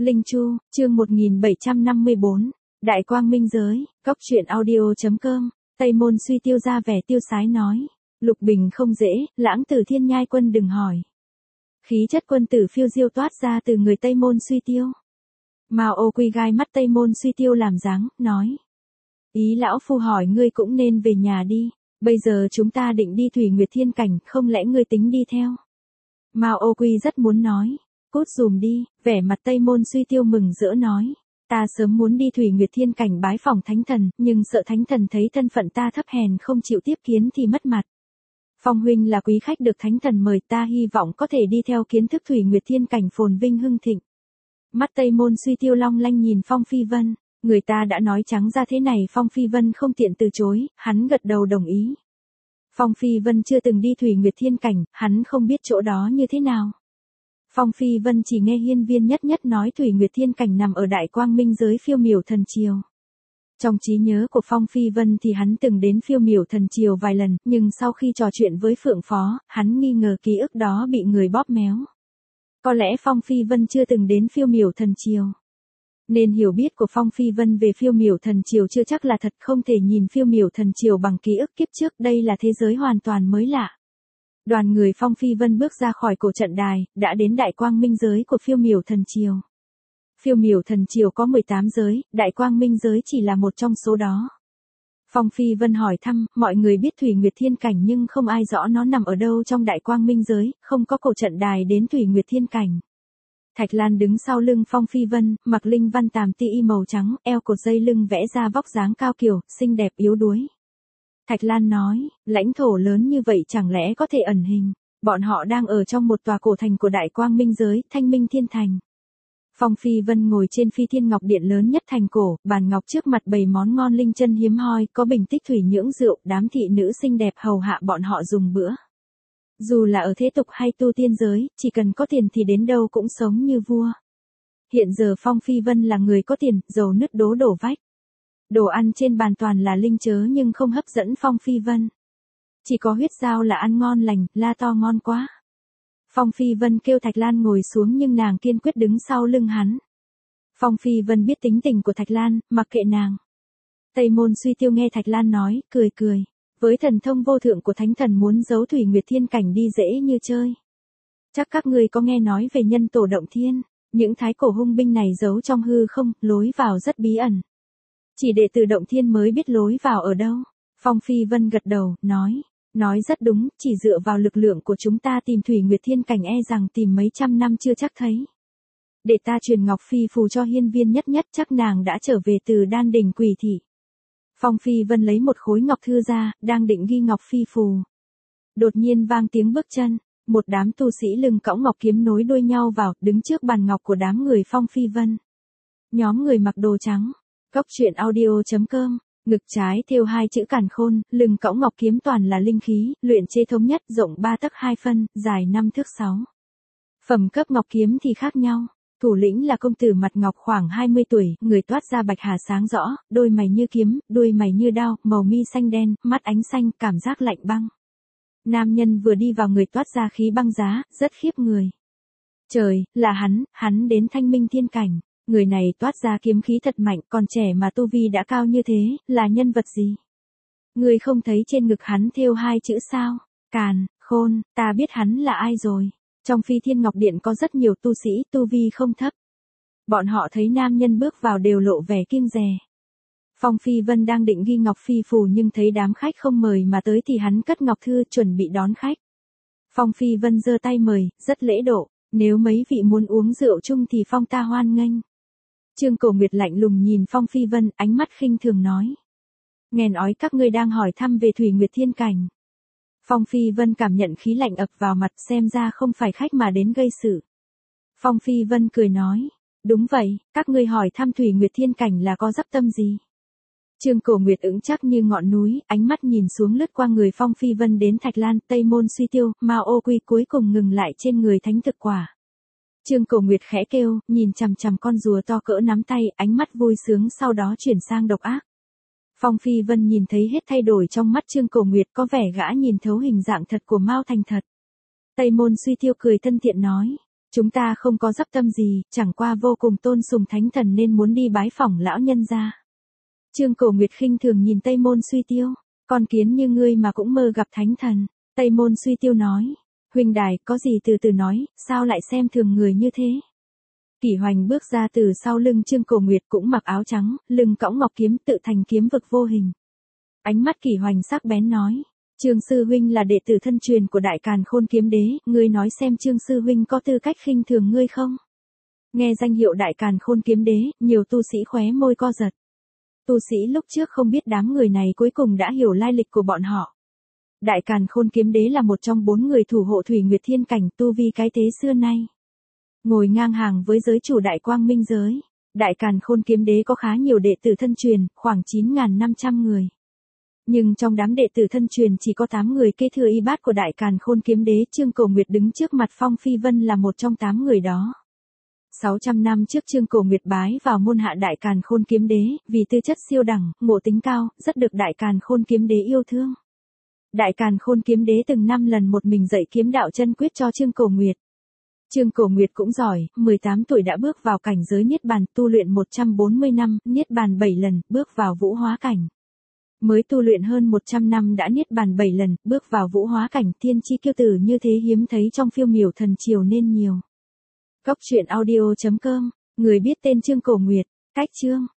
Linh Chu, chương 1754, Đại Quang Minh Giới, Cóc truyện audio.com, Tây Môn Suy Tiêu ra vẻ tiêu sái nói. Lục Bình không dễ, Lãng Tử Thiên Nhai Quân đừng hỏi. Khí chất quân tử phiêu diêu toát ra từ người Tây Môn Suy Tiêu. Mao Ô Quy gai mắt Tây Môn Suy Tiêu làm dáng, nói. Ý lão phu hỏi ngươi cũng nên về nhà đi, bây giờ chúng ta định đi Thủy Nguyệt Thiên Cảnh, không lẽ ngươi tính đi theo? Mao Ô Quy rất muốn nói. Cút dùm đi, vẻ mặt Tây Môn Suy Tiêu mừng rỡ nói. Ta sớm muốn đi Thủy Nguyệt Thiên Cảnh bái phỏng Thánh Thần, nhưng sợ Thánh Thần thấy thân phận ta thấp hèn không chịu tiếp kiến thì mất mặt. Phong huynh là quý khách được Thánh Thần mời, ta hy vọng có thể đi theo kiến thức Thủy Nguyệt Thiên Cảnh phồn vinh hưng thịnh. Mắt Tây Môn Suy Tiêu long lanh nhìn Phong Phi Vân, người ta đã nói trắng ra thế này Phong Phi Vân không tiện từ chối, hắn gật đầu đồng ý. Phong Phi Vân chưa từng đi Thủy Nguyệt Thiên Cảnh, hắn không biết chỗ đó như thế nào. Phong Phi Vân chỉ nghe hiên viên nhất nhất nói Thủy Nguyệt Thiên Cảnh nằm ở Đại Quang Minh Giới Phiêu Miểu Thần Triều. Trong trí nhớ của Phong Phi Vân thì hắn từng đến Phiêu Miểu Thần Triều vài lần, nhưng sau khi trò chuyện với Phượng Phó, hắn nghi ngờ ký ức đó bị người bóp méo. Có lẽ Phong Phi Vân chưa từng đến Phiêu Miểu Thần Triều. Nên hiểu biết của Phong Phi Vân về Phiêu Miểu Thần Triều chưa chắc là thật, không thể nhìn Phiêu Miểu Thần Triều bằng ký ức kiếp trước, đây là thế giới hoàn toàn mới lạ. Đoàn người Phong Phi Vân bước ra khỏi cổ trận đài, đã đến Đại Quang Minh Giới của Phiêu Miểu Thần Triều. Phiêu Miểu Thần Triều có 18 giới, Đại Quang Minh Giới chỉ là một trong số đó. Phong Phi Vân hỏi thăm, mọi người biết Thủy Nguyệt Thiên Cảnh nhưng không ai rõ nó nằm ở đâu trong Đại Quang Minh Giới, không có cổ trận đài đến Thủy Nguyệt Thiên Cảnh. Thạch Lan đứng sau lưng Phong Phi Vân, mặc linh văn tàm ti y màu trắng, eo cột dây lưng vẽ ra vóc dáng cao kiều, xinh đẹp yếu đuối. Thạch Lan nói, lãnh thổ lớn như vậy chẳng lẽ có thể ẩn hình, bọn họ đang ở trong một tòa cổ thành của Đại Quang Minh Giới, Thanh Minh Thiên Thành. Phong Phi Vân ngồi trên Phi Thiên Ngọc Điện lớn nhất thành cổ, bàn ngọc trước mặt bày món ngon linh chân hiếm hoi, có bình tích thủy nhưỡng rượu, đám thị nữ xinh đẹp hầu hạ bọn họ dùng bữa. Dù là ở thế tục hay tu tiên giới, chỉ cần có tiền thì đến đâu cũng sống như vua. Hiện giờ Phong Phi Vân là người có tiền, giàu nứt đố đổ vách. Đồ ăn trên bàn toàn là linh chớ nhưng không hấp dẫn Phong Phi Vân. Chỉ có huyết dao là ăn ngon lành, la to ngon quá. Phong Phi Vân kêu Thạch Lan ngồi xuống nhưng nàng kiên quyết đứng sau lưng hắn. Phong Phi Vân biết tính tình của Thạch Lan, mặc kệ nàng. Tây Môn Suy Tiêu nghe Thạch Lan nói, cười cười. Với thần thông vô thượng của Thánh Thần muốn giấu Thủy Nguyệt Thiên Cảnh đi dễ như chơi. Chắc các ngươi có nghe nói về nhân tổ động thiên, những thái cổ hung binh này giấu trong hư không, lối vào rất bí ẩn. Chỉ đệ tử động thiên mới biết lối vào ở đâu. Phong Phi Vân gật đầu, nói rất đúng, chỉ dựa vào lực lượng của chúng ta tìm Thủy Nguyệt Thiên Cảnh e rằng tìm mấy trăm năm chưa chắc thấy. Để ta truyền Ngọc Phi phù cho hiên viên nhất nhất, chắc nàng đã trở về từ Đan Đỉnh Quỷ Thị. Phong Phi Vân lấy một khối ngọc thư ra, đang định ghi Ngọc Phi phù. Đột nhiên vang tiếng bước chân, một đám tu sĩ lưng cõng ngọc kiếm nối đuôi nhau vào, đứng trước bàn ngọc của đám người Phong Phi Vân. Nhóm người mặc đồ trắng. Cóc truyện audio.com, ngực trái thêu 2 chữ Càn Khôn, lưng cõng ngọc kiếm toàn là linh khí, luyện chế thống nhất, rộng 3 tấc 2 phân, dài 5 thước 6. Phẩm cấp ngọc kiếm thì khác nhau. Thủ lĩnh là công tử mặt ngọc khoảng 20 tuổi, người toát ra bạch hà sáng rõ, đôi mày như kiếm, đuôi mày như đao, màu mi xanh đen, mắt ánh xanh, cảm giác lạnh băng. Nam nhân vừa đi vào người toát ra khí băng giá, rất khiếp người. Trời, là hắn đến Thanh Minh Thiên Cảnh. Người này toát ra kiếm khí thật mạnh, còn trẻ mà tu vi đã cao như thế, là nhân vật gì? Người không thấy trên ngực hắn thêu 2 chữ sao? Càn Khôn, ta biết hắn là ai rồi. Trong Phi Thiên Ngọc Điện có rất nhiều tu sĩ, tu vi không thấp. Bọn họ thấy nam nhân bước vào đều lộ vẻ kiêng dè. Phong Phi Vân đang định ghi Ngọc Phi phù nhưng thấy đám khách không mời mà tới thì hắn cất ngọc thư chuẩn bị đón khách. Phong Phi Vân giơ tay mời, rất lễ độ, nếu mấy vị muốn uống rượu chung thì Phong ta hoan nghênh. Trương Cổ Nguyệt lạnh lùng nhìn Phong Phi Vân, ánh mắt khinh thường nói. Nghe nói các ngươi đang hỏi thăm về Thủy Nguyệt Thiên Cảnh. Phong Phi Vân cảm nhận khí lạnh ập vào mặt, xem ra không phải khách mà đến gây sự. Phong Phi Vân cười nói. Đúng vậy, các ngươi hỏi thăm Thủy Nguyệt Thiên Cảnh là có dấp tâm gì? Trương Cổ Nguyệt ững chắc như ngọn núi, ánh mắt nhìn xuống lướt qua người Phong Phi Vân đến Thạch Lan, Tây Môn Suy Tiêu, Mao Ô Quy cuối cùng ngừng lại trên người Thánh Thực Quả. Trương Cổ Nguyệt khẽ kêu, nhìn chằm chằm con rùa to cỡ nắm tay, ánh mắt vui sướng sau đó chuyển sang độc ác. Phong Phi Vân nhìn thấy hết thay đổi trong mắt Trương Cổ Nguyệt, có vẻ gã nhìn thấu hình dạng thật của Mao Thành thật. Tây Môn Suy Tiêu cười thân thiện nói, Chúng ta không có dấp tâm gì, chẳng qua vô cùng tôn sùng thánh thần nên muốn đi bái phỏng lão nhân gia. Trương Cổ Nguyệt khinh thường nhìn Tây Môn Suy Tiêu, con kiến như ngươi mà cũng mơ gặp thánh thần. Tây Môn Suy Tiêu nói, huynh đài, có gì từ từ nói, sao lại xem thường người như thế. Kỷ Hoành bước ra từ sau lưng Trương Cổ Nguyệt cũng mặc áo trắng, lưng cõng ngọc kiếm tự thành kiếm vực vô hình. Ánh mắt Kỷ Hoành sắc bén nói, Trương sư huynh là đệ tử thân truyền của Đại Càn Khôn Kiếm Đế, ngươi nói xem Trương sư huynh có tư cách khinh thường ngươi không? Nghe danh hiệu Đại Càn Khôn Kiếm Đế, nhiều tu sĩ khóe môi co giật. Tu sĩ lúc trước không biết đám người này cuối cùng đã hiểu lai lịch của bọn họ. Đại Càn Khôn Kiếm Đế là một trong 4 người thủ hộ Thủy Nguyệt Thiên Cảnh tu vi cái thế xưa nay. Ngồi ngang hàng với giới chủ Đại Quang Minh giới. Đại Càn Khôn Kiếm Đế có khá nhiều đệ tử thân truyền, khoảng 9.500 người. Nhưng trong đám đệ tử thân truyền chỉ có 8 người kế thừa y bát của Đại Càn Khôn Kiếm Đế. Trương Cổ Nguyệt đứng trước mặt Phong Phi Vân là một trong 8 người đó. 600 năm trước Trương Cổ Nguyệt bái vào môn hạ Đại Càn Khôn Kiếm Đế, vì tư chất siêu đẳng, ngộ tính cao, rất được Đại Càn Khôn Kiếm Đế yêu thương. Đại Càn Khôn Kiếm Đế từng 5 lần một mình dạy kiếm đạo chân quyết cho Trương Cổ Nguyệt. Trương Cổ Nguyệt cũng giỏi, 18 tuổi đã bước vào cảnh giới Niết Bàn, tu luyện 140 năm, Niết Bàn 7 lần, bước vào Vũ Hóa Cảnh. Mới tu luyện hơn 100 năm đã Niết Bàn 7 lần, bước vào Vũ Hóa Cảnh, thiên chi kiêu tử như thế hiếm thấy trong phiêu miểu thần triều nên nhiều. Góc truyện audio.com, người biết tên Trương Cổ Nguyệt, cách chương.